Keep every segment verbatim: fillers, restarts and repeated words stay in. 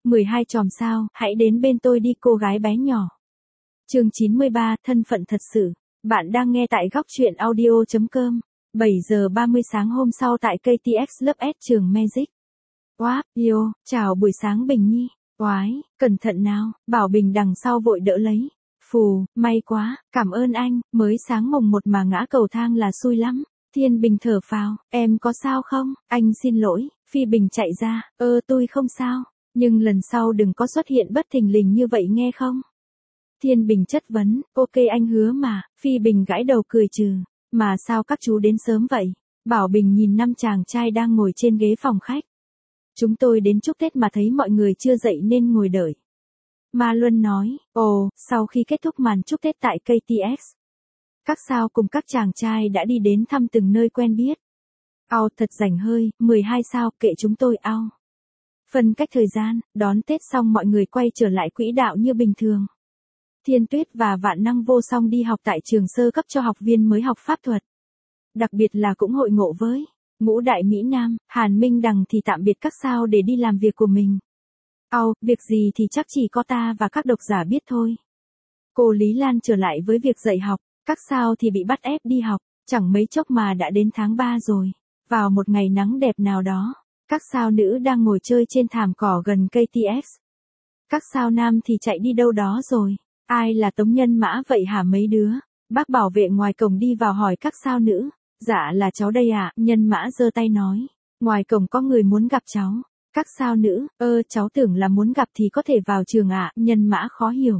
mười hai chòm sao, hãy đến bên tôi đi cô gái bé nhỏ. Chương chín mươi ba, thân phận thật sự. Bạn đang nghe tại góc truyện audio chấm com. bảy giờ ba mươi sáng hôm sau tại ca tê ích lớp S trường Magic. Wow, yo, chào buổi sáng Bình Nhi. Oái, cẩn thận nào, Bảo Bình đằng sau vội đỡ lấy. Phù, may quá, cảm ơn anh, mới sáng mồng một mà ngã cầu thang là xui lắm. Thiên Bình thở phào, em có sao không? Anh xin lỗi. Phi Bình chạy ra, ơ tôi không sao, nhưng lần sau đừng có xuất hiện bất thình lình như vậy nghe không? Thiên Bình chất vấn, ok anh hứa mà. Phi Bình gãi đầu cười trừ, mà sao các chú đến sớm vậy? Bảo Bình nhìn năm chàng trai đang ngồi trên ghế phòng khách. Chúng tôi đến chúc Tết mà thấy mọi người chưa dậy nên ngồi đợi. Ma Luân nói, ồ, sau khi kết thúc màn chúc Tết tại ca tê ích, các sao cùng các chàng trai đã đi đến thăm từng nơi quen biết. Ao thật rảnh hơi, mười hai sao, kệ chúng tôi ao. Phân cách thời gian, đón Tết xong mọi người quay trở lại quỹ đạo như bình thường. Thiên Tuyết và Vạn Năng vô song đi học tại trường sơ cấp cho học viên mới học pháp thuật. Đặc biệt là cũng hội ngộ với Ngũ Đại Mỹ Nam, Hàn Minh Đằng thì tạm biệt các sao để đi làm việc của mình. Ao, việc gì thì chắc chỉ có ta và các độc giả biết thôi. Cô Lý Lan trở lại với việc dạy học, các sao thì bị bắt ép đi học, chẳng mấy chốc mà đã đến tháng ba rồi. Vào một ngày nắng đẹp nào đó, các sao nữ đang ngồi chơi trên thảm cỏ gần ca tê ích. Các sao nam thì chạy đi đâu đó rồi. Ai là Tống Nhân Mã vậy hả mấy đứa? Bác bảo vệ ngoài cổng đi vào hỏi các sao nữ. Dạ là cháu đây ạ, Nhân Mã giơ tay nói. Ngoài cổng có người muốn gặp cháu. Các sao nữ, ơ cháu tưởng là muốn gặp thì có thể vào trường ạ, Nhân Mã khó hiểu.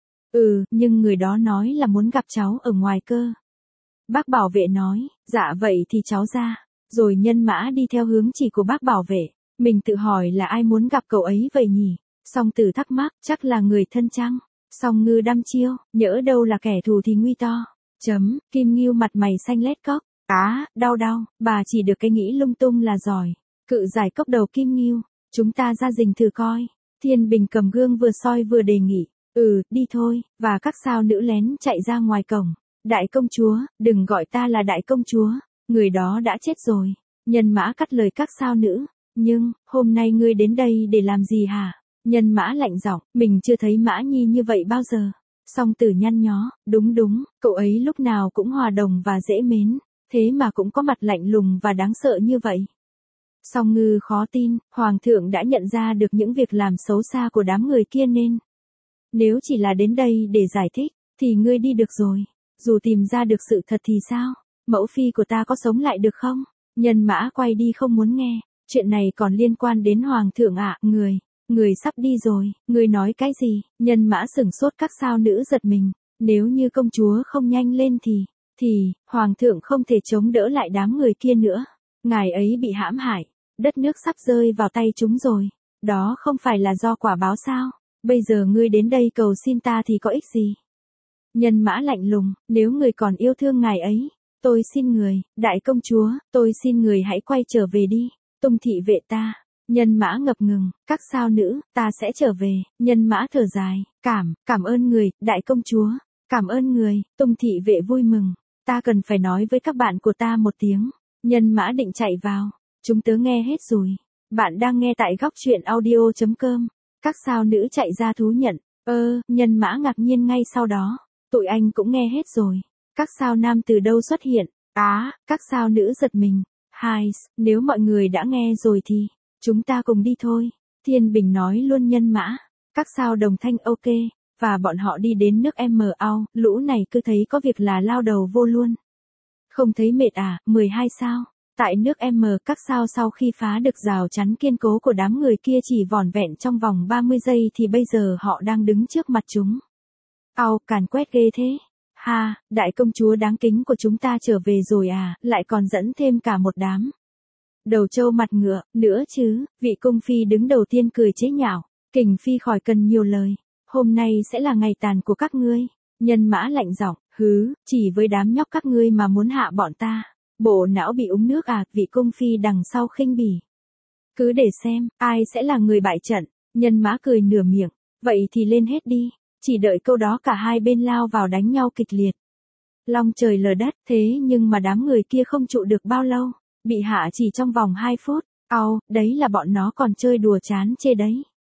Ừ, nhưng người đó nói là muốn gặp cháu ở ngoài cơ. Bác bảo vệ nói, dạ vậy thì cháu ra. Rồi Nhân Mã đi theo hướng chỉ của bác bảo vệ. Mình tự hỏi là ai muốn gặp cậu ấy vậy nhỉ? Song Tử thắc mắc, chắc là người thân chăng? Song Ngư đăm chiêu, nhỡ đâu là kẻ thù thì nguy to. Chấm, Kim Ngưu mặt mày xanh lét cốc. Á, đau đau, bà chỉ được cái nghĩ lung tung là giỏi. Cự giải cốc đầu Kim Ngưu, chúng ta ra rình thử coi. Thiên Bình cầm gương vừa soi vừa đề nghị. Ừ, đi thôi, và các sao nữ lén chạy ra ngoài cổng. Đại công chúa, đừng gọi ta là đại công chúa. Người đó đã chết rồi. Nhân Mã cắt lời các sao nữ. Nhưng, hôm nay ngươi đến đây để làm gì hả? Nhân Mã lạnh giọng, mình chưa thấy Mã Nhi như vậy bao giờ. Song Tử nhăn nhó, đúng đúng, cậu ấy lúc nào cũng hòa đồng và dễ mến, thế mà cũng có mặt lạnh lùng và đáng sợ như vậy. Song Ngư khó tin, Hoàng thượng đã nhận ra được những việc làm xấu xa của đám người kia nên. Nếu chỉ là đến đây để giải thích, thì ngươi đi được rồi. Dù tìm ra được sự thật thì sao? Mẫu phi của ta có sống lại được không? Nhân Mã quay đi không muốn nghe. Chuyện này còn liên quan đến Hoàng thượng ạ, người. Người sắp đi rồi, người nói cái gì? Nhân Mã sửng sốt các sao nữ giật mình. Nếu như công chúa không nhanh lên thì, thì, Hoàng thượng không thể chống đỡ lại đám người kia nữa. Ngài ấy bị hãm hại, đất nước sắp rơi vào tay chúng rồi. Đó không phải là do quả báo sao? Bây giờ ngươi đến đây cầu xin ta thì có ích gì? Nhân Mã lạnh lùng, nếu người còn yêu thương ngài ấy, tôi xin người, đại công chúa, tôi xin người hãy quay trở về đi, Tung thị vệ ta. Nhân Mã ngập ngừng, các sao nữ, ta sẽ trở về. Nhân Mã thở dài, cảm, cảm ơn người, đại công chúa, cảm ơn người. Tung thị vệ vui mừng, ta cần phải nói với các bạn của ta một tiếng. Nhân Mã định chạy vào, chúng tớ nghe hết rồi. Bạn đang nghe tại góc truyện audio chấm com. Các sao nữ chạy ra thú nhận, ơ, Nhân Mã ngạc nhiên ngay sau đó. Tụi anh cũng nghe hết rồi. Các sao nam từ đâu xuất hiện? Á, các sao nữ giật mình. Hai, nếu mọi người đã nghe rồi thì, chúng ta cùng đi thôi. Thiên Bình nói luôn Nhân Mã. Các sao đồng thanh ok, và bọn họ đi đến nước M ao, lũ này cứ thấy có việc là lao đầu vô luôn. Không thấy mệt à, mười hai sao. Tại nước M các sao sau khi phá được rào chắn kiên cố của đám người kia chỉ vỏn vẹn trong vòng ba mươi giây thì bây giờ họ đang đứng trước mặt chúng. Ao, càn quét ghê thế. Ha, đại công chúa đáng kính của chúng ta trở về rồi à, lại còn dẫn thêm cả một đám. Đầu trâu mặt ngựa, nữa chứ, vị cung phi đứng đầu tiên cười chế nhạo. Kình phi khỏi cần nhiều lời. Hôm nay sẽ là ngày tàn của các ngươi. Nhân Mã lạnh giọng, hứ, chỉ với đám nhóc các ngươi mà muốn hạ bọn ta. Bộ não bị uống nước à, vị cung phi đằng sau khinh bỉ. Cứ để xem, ai sẽ là người bại trận. Nhân Mã cười nửa miệng, vậy thì lên hết đi. Chỉ đợi câu đó cả hai bên lao vào đánh nhau kịch liệt. Long trời lở đất, thế nhưng mà đám người kia không trụ được bao lâu. Bị hạ chỉ trong vòng hai phút. Au, đấy là bọn nó còn chơi đùa chán chê đấy.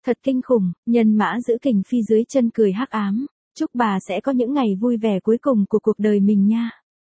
Thật kinh khủng, nhân mã giữ kình phi dưới chân cười hắc ám. Chúc bà sẽ có những ngày vui vẻ cuối cùng của cuộc đời mình nha.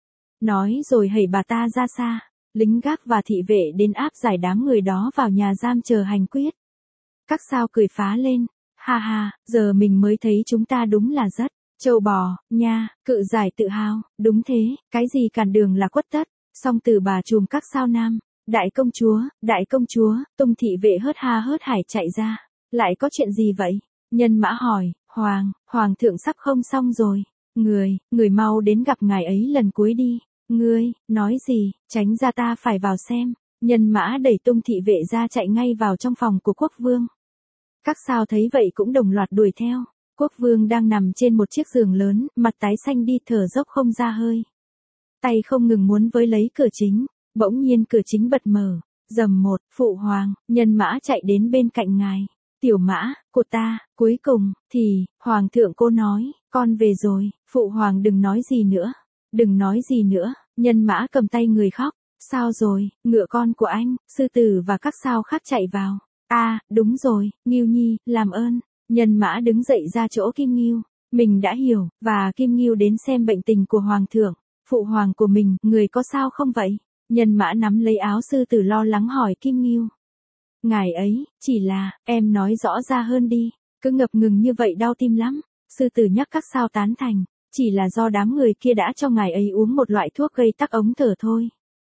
Nói rồi hẩy bà ta ra xa. Lính gác và thị vệ đến áp giải đám người đó vào nhà giam chờ hành quyết. Các sao cười phá lên. Ha ha, giờ mình mới thấy chúng ta đúng là rất trâu bò, nha, cự giải tự hào, đúng thế, cái gì cản đường là quất tất. Song từ bà trùm các sao nam. Đại công chúa, đại công chúa, Tung thị vệ hớt ha hớt hải chạy ra. Lại có chuyện gì vậy? Nhân mã hỏi, Hoàng, Hoàng thượng sắp không xong rồi. Người, người mau đến gặp ngài ấy lần cuối đi. Ngươi, nói gì, tránh ra ta phải vào xem. Nhân mã đẩy Tung thị vệ ra chạy ngay vào trong phòng của quốc vương. Các sao thấy vậy cũng đồng loạt đuổi theo. Quốc vương đang nằm trên một chiếc giường lớn, mặt tái xanh đi thở dốc không ra hơi. Tay không ngừng muốn với lấy cửa chính. Bỗng nhiên cửa chính bật mở. Rầm một, phụ hoàng, nhân mã chạy đến bên cạnh ngài. Tiểu mã, của ta, cuối cùng, thì, hoàng thượng cô nói, con về rồi, phụ hoàng đừng nói gì nữa. Đừng nói gì nữa, nhân mã cầm tay người khóc. Sao rồi, ngựa con của anh, sư tử và các sao khác chạy vào. À, đúng rồi, Ngưu Nhi, làm ơn. Nhân mã đứng dậy ra chỗ Kim Ngưu. Mình đã hiểu, và Kim Ngưu đến xem bệnh tình của hoàng thượng. Phụ hoàng của mình, người có sao không vậy? Nhân mã nắm lấy áo sư tử lo lắng hỏi Kim Ngưu. Ngài ấy, chỉ là, em nói rõ ra hơn đi, cứ ngập ngừng như vậy đau tim lắm. Sư tử nhắc các sao tán thành, chỉ là do đám người kia đã cho ngài ấy uống một loại thuốc gây tắc ống thở thôi.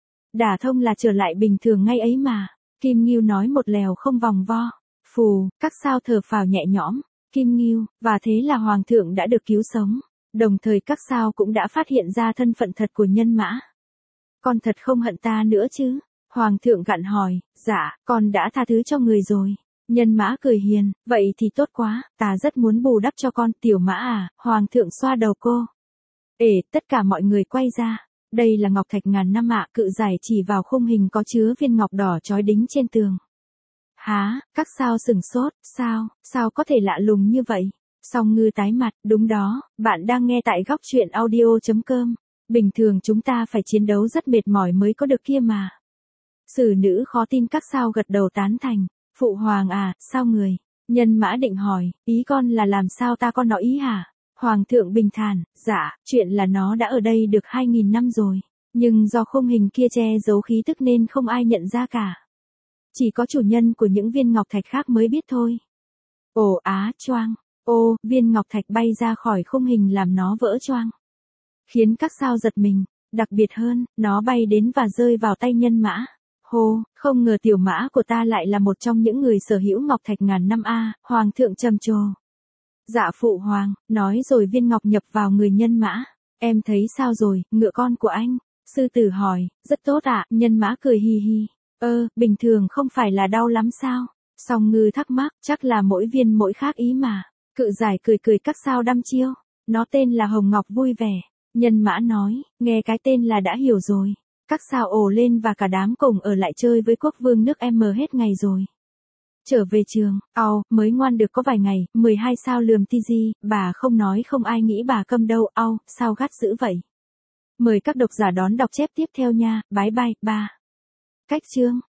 Đả thông là trở lại bình thường ngay ấy mà. Kim Ngưu nói một lèo không vòng vo. Phù, các sao thở phào nhẹ nhõm. Kim Ngưu, và thế là hoàng thượng đã được cứu sống. Đồng thời các sao cũng đã phát hiện ra thân phận thật của nhân mã. Con thật không hận ta nữa chứ? Hoàng thượng gặn hỏi, dạ, con đã tha thứ cho người rồi. Nhân mã cười hiền, vậy thì tốt quá, ta rất muốn bù đắp cho con, tiểu mã à, hoàng thượng xoa đầu cô. Ê, tất cả mọi người quay ra. Đây là ngọc thạch ngàn năm ạ, cự giải chỉ vào khung hình có chứa viên ngọc đỏ chói đính trên tường. Há, các sao sừng sốt, sao, sao có thể lạ lùng như vậy? Song Ngư tái mặt, đúng đó, bạn đang nghe tại góc truyện audio chấm com. Bình thường chúng ta phải chiến đấu rất mệt mỏi mới có được kia mà. Sử nữ khó tin các sao gật đầu tán thành. Phụ hoàng à, sao người? Nhân mã định hỏi, ý con là làm sao ta con nó ý hả? Hoàng thượng bình thản, dạ, chuyện là nó đã ở đây được hai nghìn năm rồi. Nhưng do khung hình kia che giấu khí tức nên không ai nhận ra cả. Chỉ có chủ nhân của những viên ngọc thạch khác mới biết thôi. Ồ á, choang. Ô, viên ngọc thạch bay ra khỏi khung hình làm nó vỡ choang. Khiến các sao giật mình, đặc biệt hơn, nó bay đến và rơi vào tay nhân mã. Hô, không ngờ tiểu mã của ta lại là một trong những người sở hữu ngọc thạch ngàn năm a, hoàng thượng trầm trồ. Dạ phụ hoàng, nói rồi viên ngọc nhập vào người nhân mã. Em thấy sao rồi, ngựa con của anh? Sư tử hỏi, rất tốt ạ, nhân mã cười hi hi. Ơ, bình thường không phải là đau lắm sao? Song Ngư thắc mắc, chắc là mỗi viên mỗi khác ý mà. Cự giải cười cười các sao đăm chiêu. Nó tên là Hồng Ngọc vui vẻ. Nhân mã nói, nghe cái tên là đã hiểu rồi. Các sao ồ lên và cả đám cùng ở lại chơi với quốc vương nước M hết ngày rồi. Trở về trường, ao, mới ngoan được có vài ngày, mười hai sao lườm ti di, bà không nói không ai nghĩ bà câm đâu, ao, sao gắt dữ vậy. Mời các độc giả đón đọc chép tiếp theo nha, bái bai, ba. Cách chương.